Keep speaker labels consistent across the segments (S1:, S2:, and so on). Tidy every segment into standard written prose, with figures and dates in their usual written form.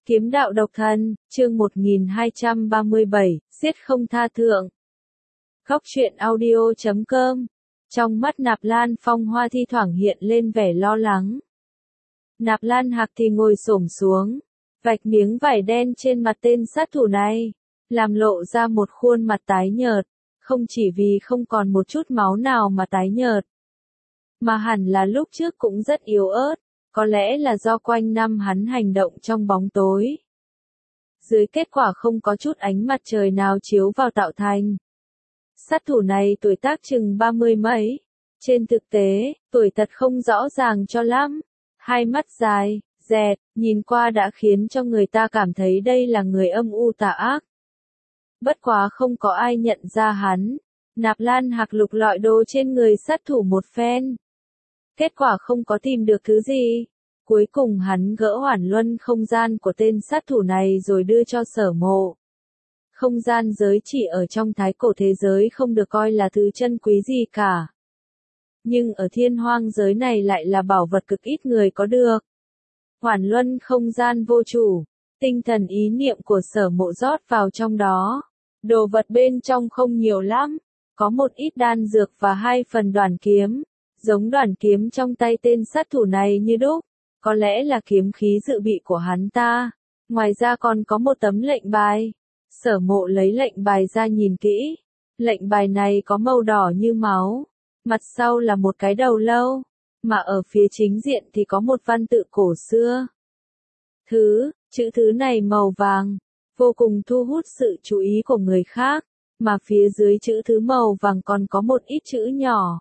S1: Kiếm đạo độc thân, chương 1237, giết không tha thượng. Góc truyện audio.com. Trong mắt Nạp Lan Phong Hoa thi thoảng hiện lên vẻ lo lắng. Nạp Lan Hạc thì ngồi xổm xuống, vạch miếng vải đen trên mặt tên sát thủ này, làm lộ ra một khuôn mặt tái nhợt, không chỉ vì không còn một chút máu nào mà tái nhợt, mà hẳn là lúc trước cũng rất yếu ớt. Có lẽ là do quanh năm hắn hành động trong bóng tối. Dưới kết quả không có chút ánh mặt trời nào chiếu vào tạo thành. Sát thủ này tuổi tác chừng 30 mấy. Trên thực tế, tuổi thật không rõ ràng cho lắm. Hai mắt dài, dẹt, nhìn qua đã khiến cho người ta cảm thấy đây là người âm u tà ác. Bất quá không có ai nhận ra hắn. Nạp Lan Hạc lục lọi đồ trên người sát thủ một phen. Kết quả không có tìm được thứ gì. Cuối cùng hắn gỡ hoàn luân không gian của tên sát thủ này rồi đưa cho Sở Mộ. Không gian giới chỉ ở trong thái cổ thế giới không được coi là thứ chân quý gì cả. Nhưng ở thiên hoang giới này lại là bảo vật cực ít người có được. Hoàn luân không gian vô chủ, tinh thần ý niệm của Sở Mộ rót vào trong đó. Đồ vật bên trong không nhiều lắm, có một ít đan dược và 2 phần đoản kiếm. Giống đoản kiếm trong tay tên sát thủ này như đúc, có lẽ là kiếm khí dự bị của hắn ta. Ngoài ra còn có một tấm lệnh bài. Sở Mộ lấy lệnh bài ra nhìn kỹ. Lệnh bài này có màu đỏ như máu. Mặt sau là một cái đầu lâu, mà ở phía chính diện thì có một văn tự cổ xưa. Chữ thứ này màu vàng, vô cùng thu hút sự chú ý của người khác, mà phía dưới chữ thứ màu vàng còn có một ít chữ nhỏ.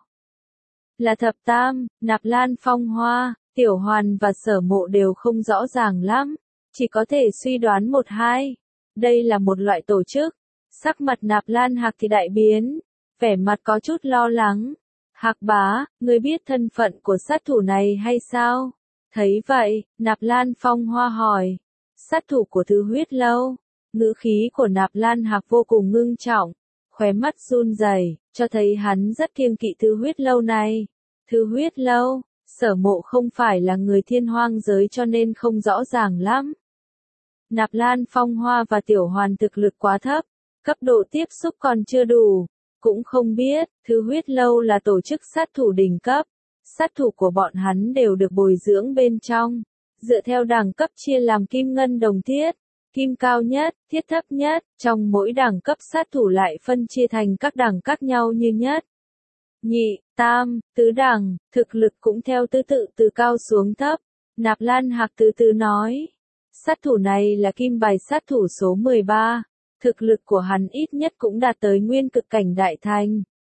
S1: Là thập tam, Nạp Lan Phong Hoa, Tiểu Hoàn và Sở Mộ đều không rõ ràng lắm, chỉ có thể suy đoán một hai. Đây là một loại tổ chức. Sắc mặt Nạp Lan Hạc thì đại biến, vẻ mặt có chút lo lắng. Hạc bá, ngươi biết thân phận của sát thủ này hay sao? Thấy vậy, Nạp Lan Phong Hoa hỏi. Sát thủ của Thứ Huyết Lâu. Ngữ khí của Nạp Lan Hạc vô cùng ngưng trọng, khóe mắt run rẩy, cho thấy hắn rất kiêng kỵ Thứ Huyết Lâu này. Thứ Huyết Lâu, Sở Mộ không phải là người thiên hoang giới cho nên không rõ ràng lắm. Nạp Lan Phong Hoa và Tiểu Hoàn thực lực quá thấp, cấp độ tiếp xúc còn chưa đủ, cũng không biết, Thứ Huyết Lâu là tổ chức sát thủ đỉnh cấp. Sát thủ của bọn hắn đều được bồi dưỡng bên trong, dựa theo đẳng cấp chia làm kim ngân đồng thiết. Kim cao nhất, thiết thấp nhất, trong mỗi đẳng cấp sát thủ lại phân chia thành các đẳng khác nhau như nhất, nhị, tam, tứ đẳng, thực lực cũng theo thứ tự từ cao xuống thấp. Nạp Lan Hạc từ từ nói, sát thủ này là kim bài sát thủ số 13, thực lực của hắn ít nhất cũng đạt tới nguyên cực cảnh đại thành.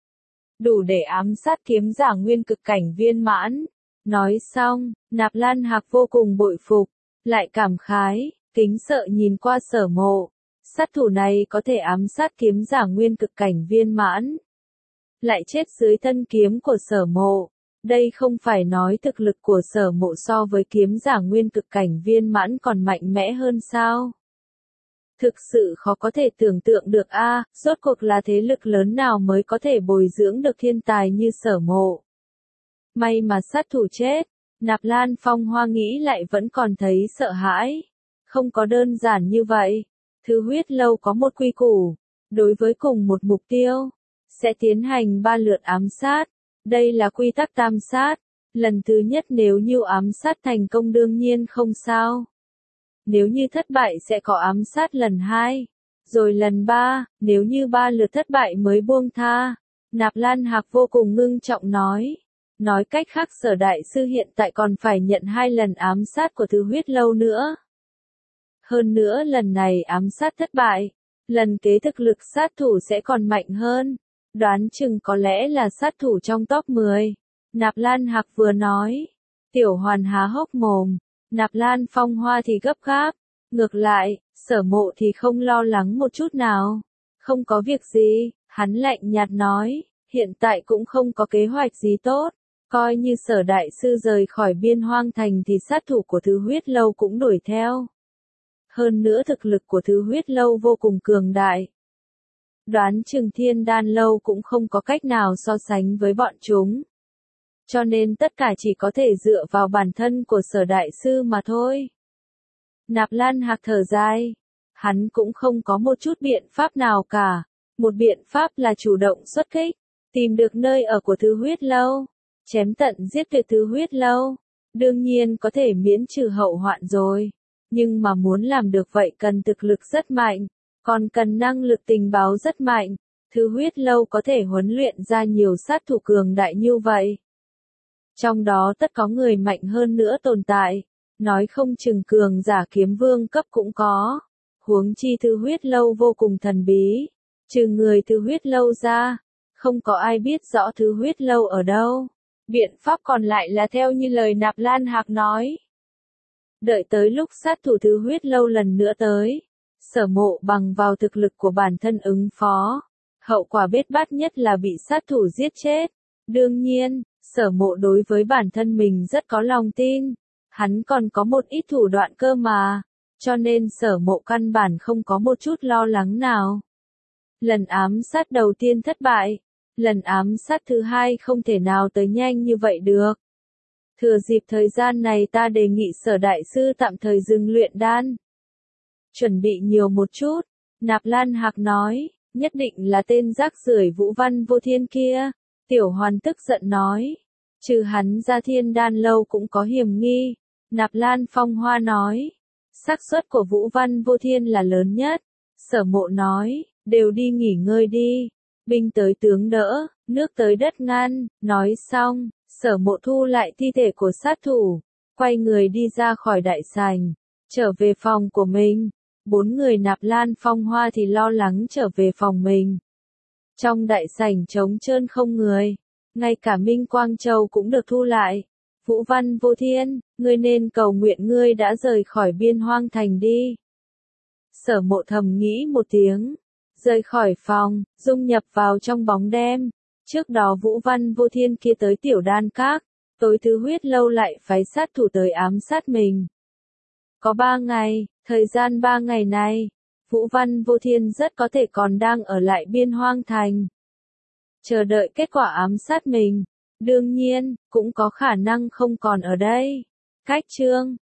S1: Đủ để ám sát kiếm giả nguyên cực cảnh viên mãn. Nói xong, Nạp Lan Hạc vô cùng bội phục, lại cảm khái. Kính sợ nhìn qua Sở Mộ, sát thủ này có thể ám sát kiếm giả nguyên cực cảnh viên mãn, lại chết dưới thân kiếm của Sở Mộ. Đây không phải nói thực lực của Sở Mộ so với kiếm giả nguyên cực cảnh viên mãn còn mạnh mẽ hơn sao? Thực sự khó có thể tưởng tượng được rốt cuộc là thế lực lớn nào mới có thể bồi dưỡng được thiên tài như Sở Mộ. May mà sát thủ chết, Nạp Lan Phong Hoa nghĩ lại vẫn còn thấy sợ hãi. Không có đơn giản như vậy. Thứ Huyết Lâu có một quy củ. Đối với cùng một mục tiêu, sẽ tiến hành 3 lượt ám sát. Đây là quy tắc tam sát. Lần thứ nhất nếu như ám sát thành công đương nhiên không sao. Nếu như thất bại sẽ có ám sát lần 2. Rồi lần 3, nếu như 3 lượt thất bại mới buông tha. Nạp Lan Hạc vô cùng ngưng trọng nói. Nói cách khác Sở Đại Sư hiện tại còn phải nhận 2 lần ám sát của Thứ Huyết Lâu nữa. Hơn nữa lần này ám sát thất bại, lần kế thực lực sát thủ sẽ còn mạnh hơn, đoán chừng có lẽ là sát thủ trong top 10. Nạp Lan Hạc vừa nói, Tiểu Hoàn há hốc mồm, Nạp Lan Phong Hoa thì gấp gáp, ngược lại, Sở Mộ thì không lo lắng một chút nào. Không có việc gì, hắn lạnh nhạt nói, hiện tại cũng không có kế hoạch gì tốt, coi như Sở Đại Sư rời khỏi biên hoang thành thì sát thủ của Thứ Huyết Lâu cũng đuổi theo. Hơn nữa thực lực của Thứ Huyết Lâu vô cùng cường đại. Đoán chừng Thiên Đan Lâu cũng không có cách nào so sánh với bọn chúng. Cho nên tất cả chỉ có thể dựa vào bản thân của Sở Đại Sư mà thôi. Nạp Lan Hạc thở dài. Hắn cũng không có một chút biện pháp nào cả. Một biện pháp là chủ động xuất kích, tìm được nơi ở của Thứ Huyết Lâu, chém tận giết tuyệt Thứ Huyết Lâu. Đương nhiên có thể miễn trừ hậu hoạn rồi. Nhưng mà muốn làm được vậy cần thực lực rất mạnh, còn cần năng lực tình báo rất mạnh. Thứ Huyết Lâu có thể huấn luyện ra nhiều sát thủ cường đại như vậy. Trong đó tất có người mạnh hơn nữa tồn tại. Nói không chừng cường giả kiếm vương cấp cũng có. Huống chi Thứ Huyết Lâu vô cùng thần bí. Trừ người Thứ Huyết Lâu ra, không có ai biết rõ Thứ Huyết Lâu ở đâu. Biện pháp còn lại là theo như lời Nạp Lan Hạc nói. Đợi tới lúc sát thủ Thứ Huyết Lâu lần nữa tới, Sở Mộ bằng vào thực lực của bản thân ứng phó. Hậu quả bết bát nhất là bị sát thủ giết chết. Đương nhiên, Sở Mộ đối với bản thân mình rất có lòng tin. Hắn còn có một ít thủ đoạn cơ mà. Cho nên Sở Mộ căn bản không có một chút lo lắng nào. Lần ám sát đầu tiên thất bại. Lần ám sát thứ hai không thể nào tới nhanh như vậy được. Thừa dịp thời gian này ta đề nghị Sở đại sư tạm thời dừng luyện đan. Chuẩn bị nhiều một chút. Nạp Lan Hạc nói, nhất định là tên rác rưởi Vũ Văn Vô Thiên kia. Tiểu Hoàn tức giận nói, trừ hắn ra Thiên Đan Lâu cũng có hiểm nghi. Nạp Lan Phong Hoa nói, xác suất của Vũ Văn Vô Thiên là lớn nhất. Sở Mộ nói, đều đi nghỉ ngơi đi. Binh tới tướng đỡ, nước tới đất ngăn. Nói xong, Sở Mộ thu lại thi thể của sát thủ, quay người đi ra khỏi đại sảnh, trở về phòng của mình. 4 người Nạp Lan Phong Hoa thì lo lắng trở về phòng mình. Trong đại sảnh trống trơn không người, ngay cả Minh Quang Châu cũng được thu lại. Vũ Văn Vô Thiên, ngươi nên cầu nguyện ngươi đã rời khỏi Biên Hoang Thành đi. Sở Mộ thầm nghĩ một tiếng, rời khỏi phòng, dung nhập vào trong bóng đêm. Trước đó Vũ Văn Vô Thiên kia tới Tiểu Đan Các, tối Thứ Huyết Lâu lại phái sát thủ tới ám sát mình. Có 3 ngày, thời gian 3 ngày này, Vũ Văn Vô Thiên rất có thể còn đang ở lại Biên Hoang Thành. Chờ đợi kết quả ám sát mình. Đương nhiên, cũng có khả năng không còn ở đây. Cách chương